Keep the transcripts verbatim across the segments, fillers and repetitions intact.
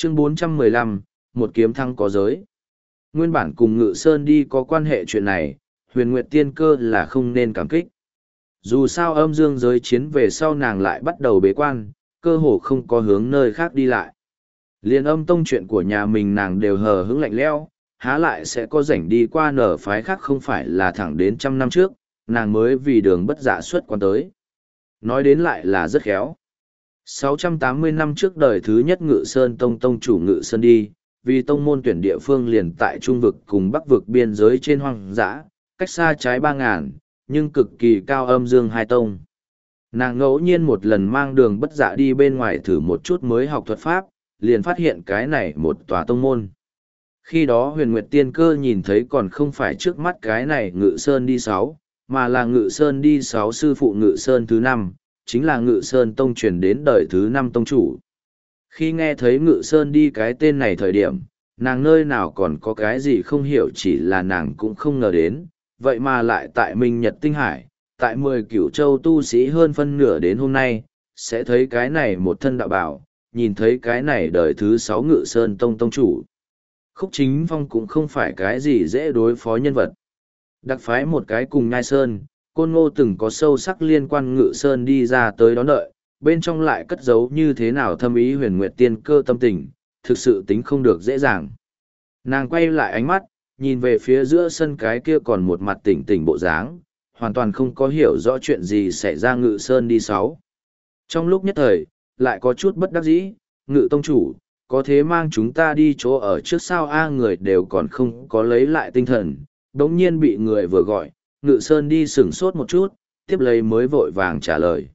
Chương bốn trăm mười lăm, một kiếm thăng có giới. Nguyên bản cùng Ngự Sơn đi có quan hệ chuyện này, Huyền Nguyệt Tiên Cơ là không nên cảm kích. Dù sao âm dương giới chiến về sau nàng lại bắt đầu bế quan, cơ hồ không có hướng nơi khác đi lại. Liên âm tông chuyện của nhà mình nàng đều hờ hững lạnh lẽo, há lại sẽ có rảnh đi qua nở phái khác, không phải là thẳng đến trăm năm trước, nàng mới vì đường bất dạ xuất quan tới. Nói đến lại là rất khéo. sáu trăm tám mươi năm trước đời thứ nhất Ngự Sơn Tông tông chủ Ngự Sơn đi, vì tông môn tuyển địa phương liền tại Trung vực cùng Bắc vực biên giới trên hoang dã, cách xa trái ba ngàn, nhưng cực kỳ cao âm dương hai tông. Nàng ngẫu nhiên một lần mang đường bất dạ đi bên ngoài thử một chút mới học thuật pháp, liền phát hiện cái này một tòa tông môn. Khi đó Huyền Nguyệt Tiên Cơ nhìn thấy còn không phải trước mắt cái này Ngự Sơn đi sáu, mà là Ngự Sơn đi sáu sư phụ Ngự Sơn thứ năm, chính là Ngự Sơn Tông truyền đến đời thứ năm tông chủ. Khi nghe thấy Ngự Sơn đi cái tên này thời điểm, nàng nơi nào còn có cái gì không hiểu, chỉ là nàng cũng không ngờ đến, vậy mà lại tại Minh Nhật Tinh Hải, tại mười cửu châu tu sĩ hơn phân nửa đến hôm nay, sẽ thấy cái này một thân đạo bảo, nhìn thấy cái này đời thứ sáu Ngự Sơn Tông tông chủ. Khúc Chính Phong cũng không phải cái gì dễ đối phó nhân vật. Đặc phái một cái cùng Nhai Sơn, Côn Ngô từng có sâu sắc liên quan Ngự Sơn đi ra tới đón đợi, bên trong lại cất giấu như thế nào thâm ý Huyền Nguyệt Tiên Cơ tâm tình, thực sự tính không được dễ dàng. Nàng quay lại ánh mắt, nhìn về phía giữa sân cái kia còn một mặt tỉnh tỉnh bộ dáng, hoàn toàn không có hiểu rõ chuyện gì xảy ra Ngự Sơn đi sáu. Trong lúc nhất thời, lại có chút bất đắc dĩ, Ngự tông chủ, có thế mang chúng ta đi chỗ ở trước sao a người đều còn không có lấy lại tinh thần, đống nhiên bị người vừa gọi, Ngự Sơn đi sửng sốt một chút, tiếp lấy mới vội vàng trả lời.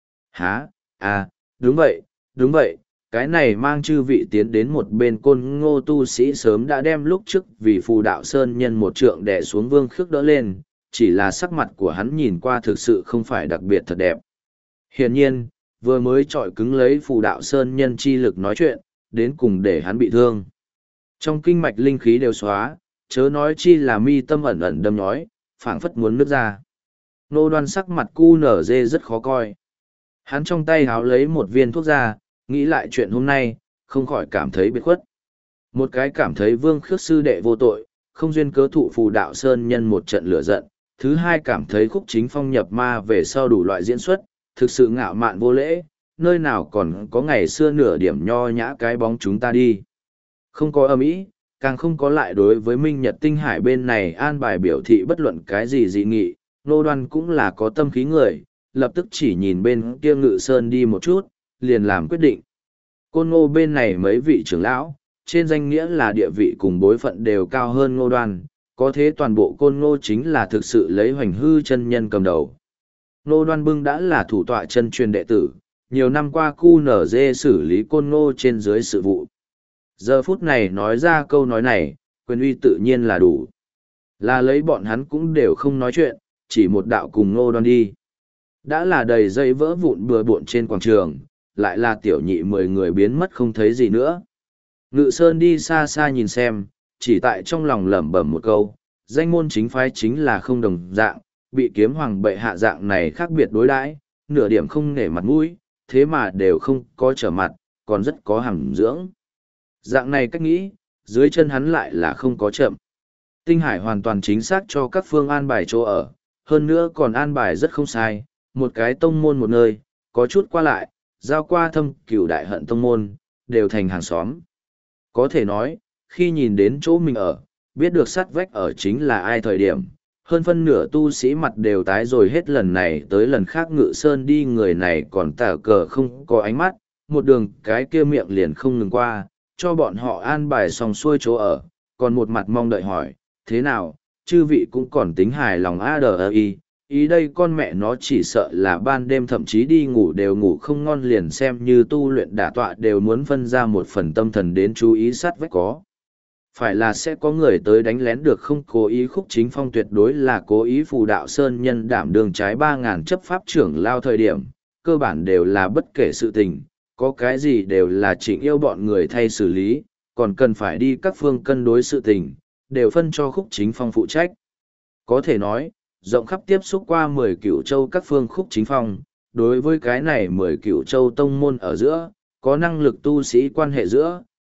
Hả, à, đúng vậy, đúng vậy, cái này mang chư vị tiến đến một bên Côn Ngô tu sĩ sớm đã đem lúc trước vì phù đạo sơn nhân một trượng đè xuống Vương Khước đỡ lên, chỉ là sắc mặt của hắn nhìn qua thực sự không phải đặc biệt thật đẹp. Hiển nhiên, vừa mới trọi cứng lấy phù đạo sơn nhân chi lực nói chuyện, đến cùng để hắn bị thương. Trong kinh mạch linh khí đều xóa, chớ nói chi là mi tâm ẩn ẩn đâm nhói, phảng phất muốn nứt ra. Nô Đoan sắc mặt cu nở dê rất khó coi. Hắn trong tay háo lấy một viên thuốc ra, nghĩ lại chuyện hôm nay, không khỏi cảm thấy biệt khuất. Một cái cảm thấy Vương Khước sư đệ vô tội, không duyên cớ thụ phù đạo sơn nhân một trận lửa giận. Thứ hai cảm thấy Khúc Chính Phong nhập ma về sau đủ loại diễn xuất, thực sự ngạo mạn vô lễ, nơi nào còn có ngày xưa nửa điểm nho nhã cái bóng chúng ta đi. Không có âm ý, càng không có lại đối với Minh Nhật Tinh Hải bên này an bài biểu thị bất luận cái gì dị nghị, Nô Đoan cũng là có tâm khí người, lập tức chỉ nhìn bên kia Ngự Sơn đi một chút, liền làm quyết định. Côn Ngô bên này mấy vị trưởng lão, trên danh nghĩa là địa vị cùng bối phận đều cao hơn Ngô Đoan, có thế toàn bộ Côn Ngô chính là thực sự lấy Hoành Hư chân nhân cầm đầu. Ngô Đoan Bưng đã là thủ tọa chân truyền đệ tử, nhiều năm qua cu nở dê xử lý Côn Ngô trên dưới sự vụ. Giờ phút này nói ra câu nói này, quyền uy tự nhiên là đủ. Là lấy bọn hắn cũng đều không nói chuyện, chỉ một đạo cùng Ngô Đoan đi. Đã là đầy dây vỡ vụn bừa bộn trên quảng trường, lại là tiểu nhị mười người biến mất không thấy gì nữa. Ngự Sơn đi xa xa nhìn xem, chỉ tại trong lòng lẩm bẩm một câu, danh môn chính phái chính là không đồng dạng, bị kiếm hoàng bệ hạ dạng này khác biệt đối đãi, nửa điểm không nể mặt mũi, thế mà đều không có trở mặt, còn rất có hàm dưỡng. Dạng này cách nghĩ, dưới chân hắn lại là không có chậm. Tinh Hải hoàn toàn chính xác cho các phương an bài chỗ ở, hơn nữa còn an bài rất không sai, một cái tông môn một nơi, có chút qua lại, giao qua thâm cửu đại hận tông môn, đều thành hàng xóm. Có thể nói, khi nhìn đến chỗ mình ở, biết được sát vách ở chính là ai thời điểm, hơn phân nửa tu sĩ mặt đều tái rồi hết lần này tới lần khác Ngự Sơn đi người này còn tả cờ không có ánh mắt, một đường cái kia miệng liền không ngừng qua, cho bọn họ an bài xong xuôi chỗ ở, còn một mặt mong đợi hỏi, thế nào, chư vị cũng còn tính hài lòng a đờ y, ý đây con mẹ nó chỉ sợ là ban đêm thậm chí đi ngủ đều ngủ không ngon, liền xem như tu luyện đả tọa đều muốn phân ra một phần tâm thần đến chú ý sát vách có. Phải là sẽ có người tới đánh lén được không, cố ý Khúc Chính Phong tuyệt đối là cố ý phù đạo sơn nhân đảm đường trái ba ngàn chấp pháp trưởng lao thời điểm, cơ bản đều là bất kể sự tình, có cái gì đều là chỉnh yêu bọn người thay xử lý, còn cần phải đi các phương cân đối sự tình, đều phân cho Khúc Chính Phong phụ trách. Có thể nói, rộng khắp tiếp xúc qua mười cửu châu các phương Khúc Chính Phong, đối với cái này mười cửu châu tông môn ở giữa, có năng lực tu sĩ quan hệ giữa,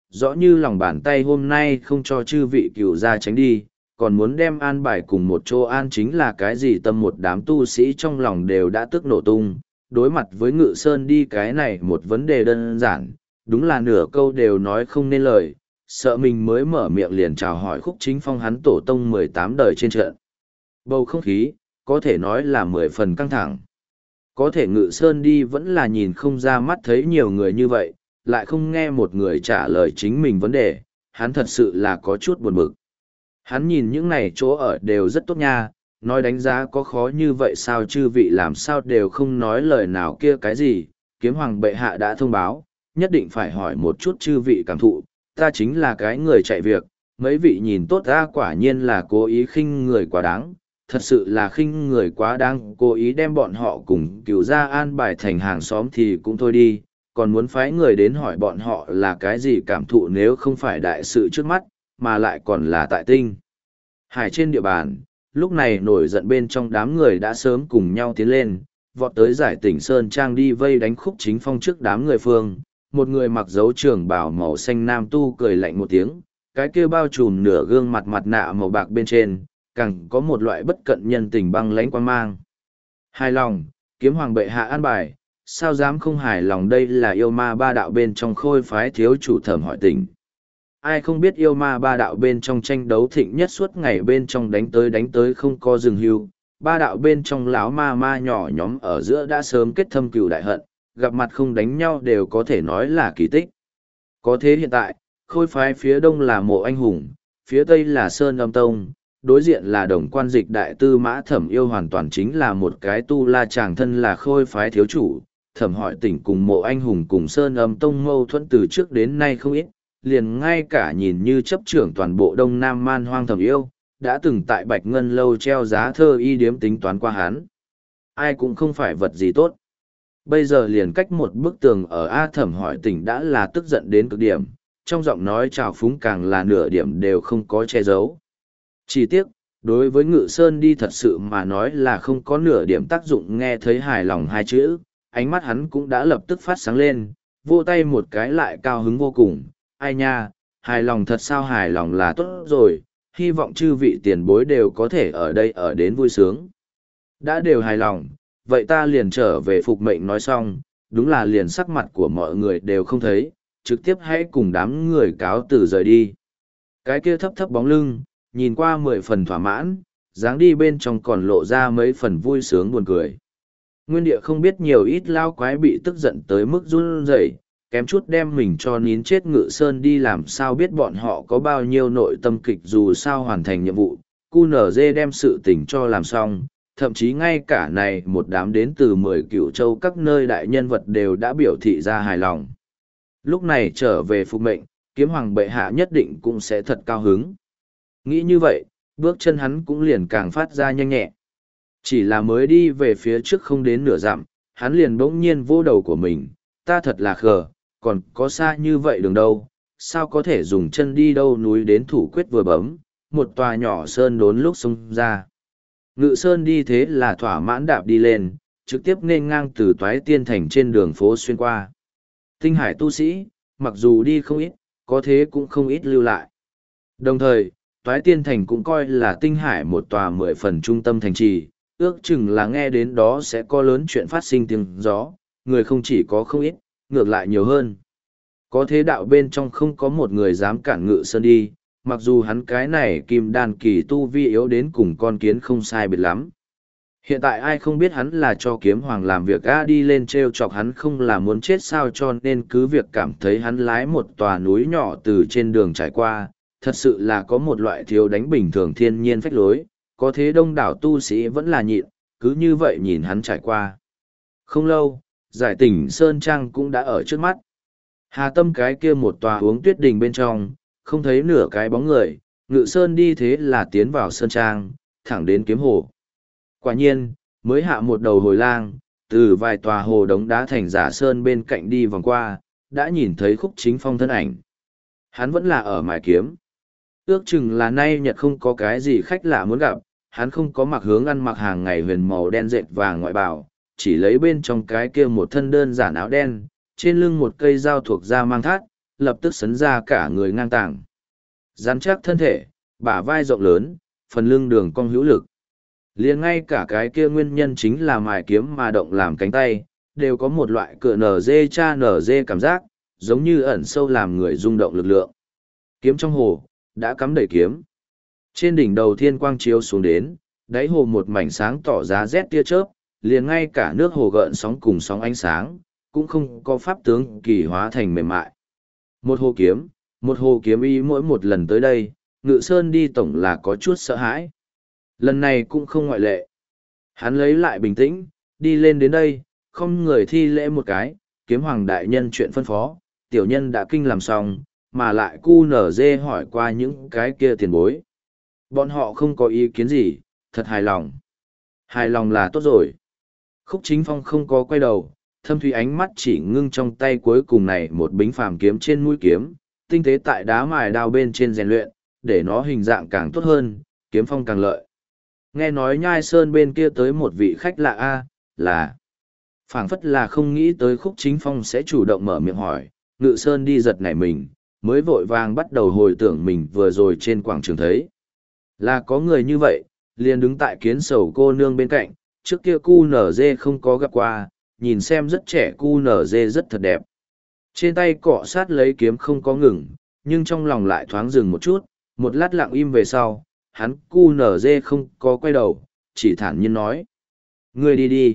rõ như lòng bàn tay hôm nay không cho chư vị cửu gia tránh đi, còn muốn đem an bài cùng một chỗ an chính là cái gì tâm một đám tu sĩ trong lòng đều đã tức nổ tung, đối mặt với Ngự Sơn đi cái này một vấn đề đơn giản, đúng là nửa câu đều nói không nên lời, sợ mình mới mở miệng liền chào hỏi Khúc Chính Phong hắn tổ tông mười tám đời trên trận. Bầu không khí, có thể nói là mười phần căng thẳng. Có thể Ngự Sơn đi vẫn là nhìn không ra mắt thấy nhiều người như vậy, lại không nghe một người trả lời chính mình vấn đề, hắn thật sự là có chút buồn bực. Hắn nhìn những này chỗ ở đều rất tốt nha, nói đánh giá có khó như vậy sao chư vị làm sao đều không nói lời nào kia cái gì, kiếm hoàng bệ hạ đã thông báo, nhất định phải hỏi một chút chư vị cảm thụ, ta chính là cái người chạy việc, mấy vị nhìn tốt ra quả nhiên là cố ý khinh người quá đáng, thật sự là khinh người quá đáng, cố ý đem bọn họ cùng cửu gia an bài thành hàng xóm thì cũng thôi đi, còn muốn phái người đến hỏi bọn họ là cái gì cảm thụ nếu không phải đại sự trước mắt, mà lại còn là tại tinh. Hải trên địa bàn, lúc này nổi giận bên trong đám người đã sớm cùng nhau tiến lên, vọt tới giải tỉnh Sơn Trang đi vây đánh Khúc Chính Phong trước đám người phương. Một người mặc dấu trường bào màu xanh nam tu cười lạnh một tiếng, cái kia bao trùm nửa gương mặt mặt nạ màu bạc bên trên, càng có một loại bất cận nhân tình băng lãnh quan mang. Hài lòng, kiếm hoàng bệ hạ an bài, sao dám không hài lòng đây là yêu ma ba đạo bên trong khôi phái thiếu chủ Thẩm Hỏi Tình. Ai không biết yêu ma ba đạo bên trong tranh đấu thịnh nhất suốt ngày bên trong đánh tới đánh tới không có dừng hưu, ba đạo bên trong lão ma ma nhỏ nhóm ở giữa đã sớm kết thâm cừu đại hận, gặp mặt không đánh nhau đều có thể nói là kỳ tích. Có thế hiện tại, khôi phái phía đông là Mộ Anh Hùng, phía tây là Sơn Âm Tông, đối diện là Đồng Quan Dịch đại tư mã Thẩm Yêu hoàn toàn chính là một cái tu la chàng thân là khôi phái thiếu chủ. Thẩm Hỏi Tỉnh cùng Mộ Anh Hùng cùng Sơn Âm Tông mâu thuẫn từ trước đến nay không ít, liền ngay cả nhìn như chấp trưởng toàn bộ Đông Nam Man Hoang Thẩm Yêu, đã từng tại Bạch Ngân Lâu treo giá thơ y điếm tính toán qua hắn. Ai cũng không phải vật gì tốt. Bây giờ liền cách một bức tường ở A Thẩm Hỏi Tỉnh đã là tức giận đến cực điểm, trong giọng nói trào phúng càng là nửa điểm đều không có che giấu. Chỉ tiếc, đối với Ngự Sơn đi thật sự mà nói là không có nửa điểm tác dụng nghe thấy hài lòng hai chữ, ánh mắt hắn cũng đã lập tức phát sáng lên, vô tay một cái lại cao hứng vô cùng. Ai nha, hài lòng thật sao hài lòng là tốt rồi, hy vọng chư vị tiền bối đều có thể ở đây ở đến vui sướng. Đã đều hài lòng, vậy ta liền trở về phục mệnh nói xong, đúng là liền sắc mặt của mọi người đều không thấy, trực tiếp hãy cùng đám người cáo từ rời đi. Cái kia thấp thấp bóng lưng, nhìn qua mười phần thỏa mãn, dáng đi bên trong còn lộ ra mấy phần vui sướng buồn cười. Nguyên địa không biết nhiều ít lao quái bị tức giận tới mức run rẩy, kém chút đem mình cho nín chết Ngự Sơn đi làm sao biết bọn họ có bao nhiêu nội tâm kịch dù sao hoàn thành nhiệm vụ, cu nở dê đem sự tình cho làm xong, thậm chí ngay cả này một đám đến từ mười cựu châu các nơi đại nhân vật đều đã biểu thị ra hài lòng. Lúc này trở về phục mệnh, kiếm hoàng bệ hạ nhất định cũng sẽ thật cao hứng. Nghĩ như vậy, bước chân hắn cũng liền càng phát ra nhanh nhẹ. Chỉ là mới đi về phía trước không đến nửa dặm, hắn liền bỗng nhiên vô đầu của mình, ta thật là khờ, còn có xa như vậy đường đâu, sao có thể dùng chân đi đâu núi đến thủ quyết vừa bấm, một tòa nhỏ sơn đốn lúc xông ra. Ngự Sơn đi thế là thỏa mãn đạp đi lên, trực tiếp nên ngang từ Toái Tiên Thành trên đường phố xuyên qua. Tinh hải tu sĩ, mặc dù đi không ít, có thế cũng không ít lưu lại. Đồng thời, Toái Tiên Thành cũng coi là tinh hải một tòa mười phần trung tâm thành trì, ước chừng là nghe đến đó sẽ có lớn chuyện phát sinh tiếng gió, người không chỉ có không ít, ngược lại nhiều hơn. Có thế đạo bên trong không có một người dám cản Ngự Sơn đi, mặc dù hắn cái này kim đan kỳ tu vi yếu đến cùng con kiến không sai biệt lắm. Hiện tại ai không biết hắn là cho kiếm hoàng làm việc a đi lên treo chọc hắn không là muốn chết sao cho nên cứ việc cảm thấy hắn lái một tòa núi nhỏ từ trên đường trải qua, thật sự là có một loại thiếu đánh bình thường thiên nhiên phách lối, có thế đông đảo tu sĩ vẫn là nhịn, cứ như vậy nhìn hắn trải qua. Không lâu, giải tỉnh Sơn Trang cũng đã ở trước mắt. Hà Tâm cái kia một tòa uống tuyết đình bên trong, không thấy nửa cái bóng người, Ngự Sơn đi thế là tiến vào Sơn Trang, thẳng đến kiếm hồ. Quả nhiên, mới hạ một đầu hồi lang, từ vài tòa hồ đống đá thành giả sơn bên cạnh đi vòng qua, đã nhìn thấy Khúc Chính Phong thân ảnh. Hắn vẫn là ở mài kiếm. Ước chừng là nay nhật không có cái gì khách lạ muốn gặp, hắn không có mặc hướng ăn mặc hàng ngày huyền màu đen dệt vàng ngoại bào, chỉ lấy bên trong cái kia một thân đơn giản áo đen, trên lưng một cây dao thuộc da mang thát, lập tức sấn ra cả người ngang tàng. Rắn chắc thân thể, bả vai rộng lớn, phần lưng đường cong hữu lực. Liền ngay cả cái kia nguyên nhân chính là mài kiếm mà động làm cánh tay, đều có một loại cựa nở dê cha nở dê cảm giác, giống như ẩn sâu làm người rung động lực lượng. Kiếm trong hồ, đã cắm đầy kiếm. Trên đỉnh đầu thiên quang chiếu xuống đến, đáy hồ một mảnh sáng tỏ giá rét tia chớp, liền ngay cả nước hồ gợn sóng cùng sóng ánh sáng, cũng không có pháp tướng kỳ hóa thành mềm mại. Một hồ kiếm, một hồ kiếm ý mỗi một lần tới đây, Ngự Sơn đi tổng là có chút sợ hãi. Lần này cũng không ngoại lệ. Hắn lấy lại bình tĩnh, đi lên đến đây, không người thi lễ một cái, kiếm hoàng đại nhân chuyện phân phó, tiểu nhân đã kinh làm xong, mà lại cu nở dê hỏi qua những cái kia tiền bối. Bọn họ không có ý kiến gì, thật hài lòng. Hài lòng là tốt rồi. Khúc Chính Phong không có quay đầu, thâm thủy ánh mắt chỉ ngưng trong tay cuối cùng này một bính phàm kiếm trên mũi kiếm, tinh tế tại đá mài đao bên trên rèn luyện, để nó hình dạng càng tốt hơn, kiếm phong càng lợi. Nghe nói Nhai Sơn bên kia tới một vị khách lạ a, là phảng phất là không nghĩ tới Khúc Chính Phong sẽ chủ động mở miệng hỏi, Ngự Sơn đi giật nảy mình, mới vội vàng bắt đầu hồi tưởng mình vừa rồi trên quảng trường thấy. Là có người như vậy, liền đứng tại kiến sầu cô nương bên cạnh, trước kia cu nở dê không có gặp qua, nhìn xem rất trẻ cu nở dê rất thật đẹp. Trên tay cọ sát lấy kiếm không có ngừng, nhưng trong lòng lại thoáng dừng một chút, một lát lặng im về sau, hắn cu nở dê không có quay đầu, chỉ thản nhiên nói. Ngươi đi đi.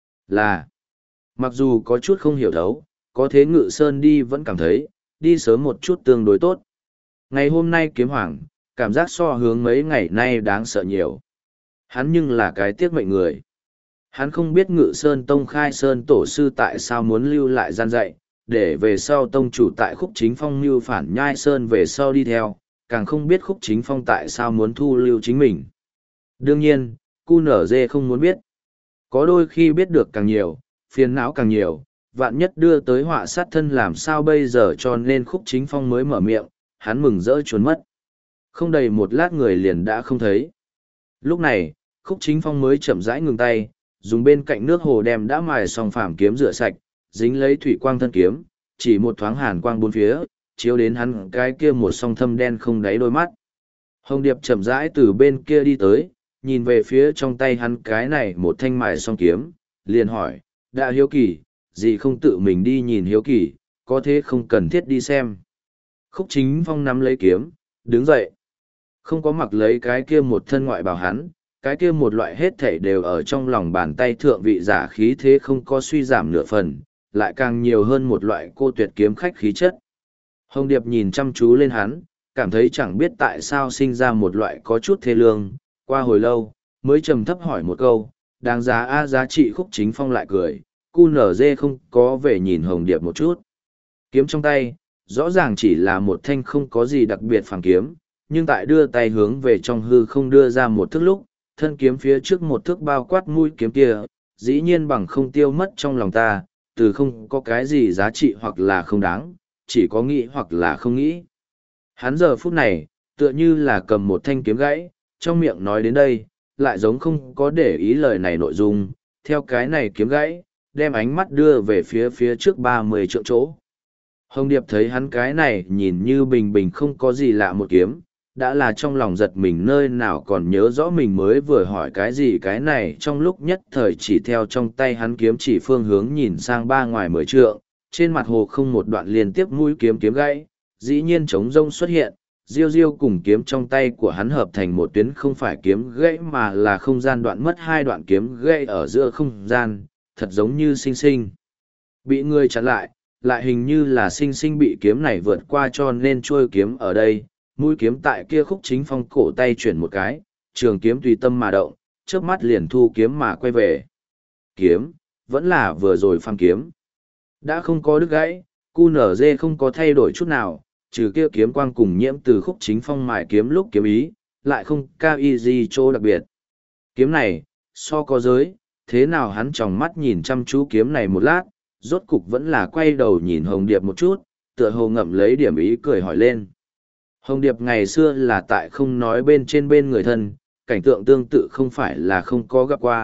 Là, mặc dù có chút không hiểu thấu, có thế Ngự Sơn đi vẫn cảm thấy, đi sớm một chút tương đối tốt. Ngày hôm nay kiếm hoàng, cảm giác so hướng mấy ngày nay đáng sợ nhiều. Hắn nhưng là cái tiếc mệnh người. Hắn không biết Ngự Sơn Tông khai Sơn tổ sư tại sao muốn lưu lại gian dạy, để về sau tông chủ tại Khúc Chính Phong lưu phản Nhai Sơn về sau đi theo, càng không biết Khúc Chính Phong tại sao muốn thu lưu chính mình. Đương nhiên, cu nở dê không muốn biết. Có đôi khi biết được càng nhiều, phiền não càng nhiều, vạn nhất đưa tới họa sát thân làm sao bây giờ, cho nên Khúc Chính Phong mới mở miệng, hắn mừng rỡ trốn mất. Không đầy một lát người liền đã không thấy. Lúc này, Khúc Chính Phong mới chậm rãi ngừng tay, dùng bên cạnh nước hồ đem đã mài xong phàm kiếm rửa sạch, dính lấy thủy quang thân kiếm, chỉ một thoáng hàn quang bốn phía, chiếu đến hắn cái kia một song thâm đen không đáy đôi mắt. Hồng Điệp chậm rãi từ bên kia đi tới, nhìn về phía trong tay hắn cái này một thanh mài song kiếm, liền hỏi, đã hiếu kỳ, gì không tự mình đi nhìn hiếu kỳ, có thế không cần thiết đi xem. Khúc Chính Phong nắm lấy kiếm, đứng dậy. Không có mặc lấy cái kia một thân ngoại bào hắn, cái kia một loại hết thảy đều ở trong lòng bàn tay thượng vị giả khí thế không có suy giảm nửa phần, lại càng nhiều hơn một loại cô tuyệt kiếm khách khí chất. Hồng Điệp nhìn chăm chú lên hắn, cảm thấy chẳng biết tại sao sinh ra một loại có chút thê lương, qua hồi lâu, mới trầm thấp hỏi một câu, đáng giá a giá trị. Khúc Chính Phong lại cười, cu nở dê không có về nhìn Hồng Điệp một chút. Kiếm trong tay, rõ ràng chỉ là một thanh không có gì đặc biệt phàm kiếm, nhưng tại đưa tay hướng về trong hư không đưa ra một thước lúc, thân kiếm phía trước một thước bao quát mũi kiếm kia, dĩ nhiên bằng không tiêu mất trong lòng ta, từ không có cái gì giá trị hoặc là không đáng, chỉ có nghĩ hoặc là không nghĩ. Hắn giờ phút này, tựa như là cầm một thanh kiếm gãy, trong miệng nói đến đây, lại giống không có để ý lời này nội dung, theo cái này kiếm gãy, đem ánh mắt đưa về phía phía trước ba mươi trượng chỗ. Hồng Điệp thấy hắn cái này nhìn như bình bình không có gì lạ một kiếm, đã là trong lòng giật mình nơi nào còn nhớ rõ mình mới vừa hỏi cái gì, cái này trong lúc nhất thời chỉ theo trong tay hắn kiếm chỉ phương hướng nhìn sang ba ngoài mười trượng, trên mặt hồ không một đoạn liên tiếp mũi kiếm kiếm gãy, dĩ nhiên trống rông xuất hiện, diêu diêu cùng kiếm trong tay của hắn hợp thành một tuyến không phải kiếm gãy mà là không gian đoạn mất hai đoạn kiếm gãy ở giữa không gian, thật giống như sinh sinh bị người chặn lại, lại hình như là sinh sinh bị kiếm này vượt qua, cho nên trôi kiếm ở đây, mũi kiếm tại kia Khúc Chính Phong cổ tay chuyển một cái, trường kiếm tùy tâm mà động, chớp mắt liền thu kiếm mà quay về. Kiếm, vẫn là vừa rồi phàm kiếm. Đã không có đứt gãy, cu nở dê không có thay đổi chút nào, trừ kia kiếm quang cùng nhiễm từ Khúc Chính Phong mài kiếm lúc kiếm ý, lại không cao y gì chỗ đặc biệt. Kiếm này, so có giới, thế nào hắn tròng mắt nhìn chăm chú kiếm này một lát, rốt cục vẫn là quay đầu nhìn Hồng Điệp một chút, tựa hồ ngậm lấy điểm ý cười hỏi lên. Hồng Điệp ngày xưa là tại không nói bên trên bên người thân, cảnh tượng tương tự không phải là không có gặp qua,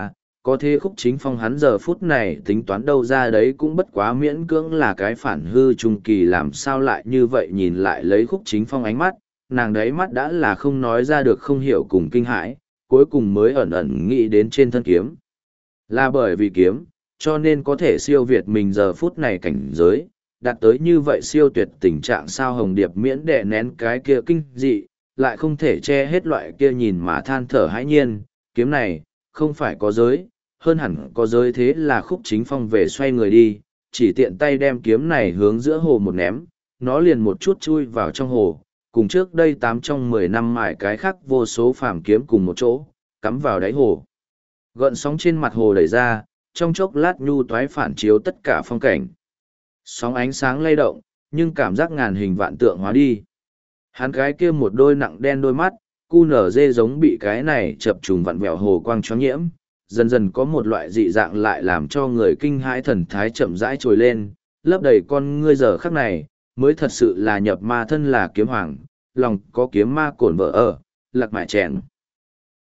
có thế Khúc Chính Phong hắn giờ phút này tính toán đâu ra đấy cũng bất quá miễn cưỡng là cái phản hư trung kỳ, làm sao lại như vậy. Nhìn lại lấy Khúc Chính Phong ánh mắt, nàng đấy mắt đã là không nói ra được không hiểu cùng kinh hãi, cuối cùng mới ẩn ẩn nghĩ đến trên thân kiếm. Là bởi vì kiếm, cho nên có thể siêu việt mình giờ phút này cảnh giới, đạt tới như vậy siêu tuyệt tình trạng sao. Hồng Điệp miễn đè nén cái kia kinh dị, lại không thể che hết loại kia nhìn mà than thở hãi nhiên, kiếm này, không phải có giới, hơn hẳn có giới. Thế là Khúc Chính Phong về xoay người đi, chỉ tiện tay đem kiếm này hướng giữa hồ một ném, nó liền một chút chui vào trong hồ, cùng trước đây tám trong mười năm mài cái khác vô số phàm kiếm cùng một chỗ, cắm vào đáy hồ. Gợn sóng trên mặt hồ đẩy ra, trong chốc lát nhu toái phản chiếu tất cả phong cảnh. Sóng ánh sáng lay động, nhưng cảm giác ngàn hình vạn tượng hóa đi. Hắn cái kia một đôi nặng đen đôi mắt, cu nở dê giống bị cái này chập trùng vặn vẹo hồ quang cho nhiễm, dần dần có một loại dị dạng lại làm cho người kinh hãi thần thái chậm rãi trồi lên, lấp đầy con ngươi. Giờ khắc này, mới thật sự là nhập ma thân là kiếm hoàng, lòng có kiếm ma cổn vợ ở, lạc mại chèn.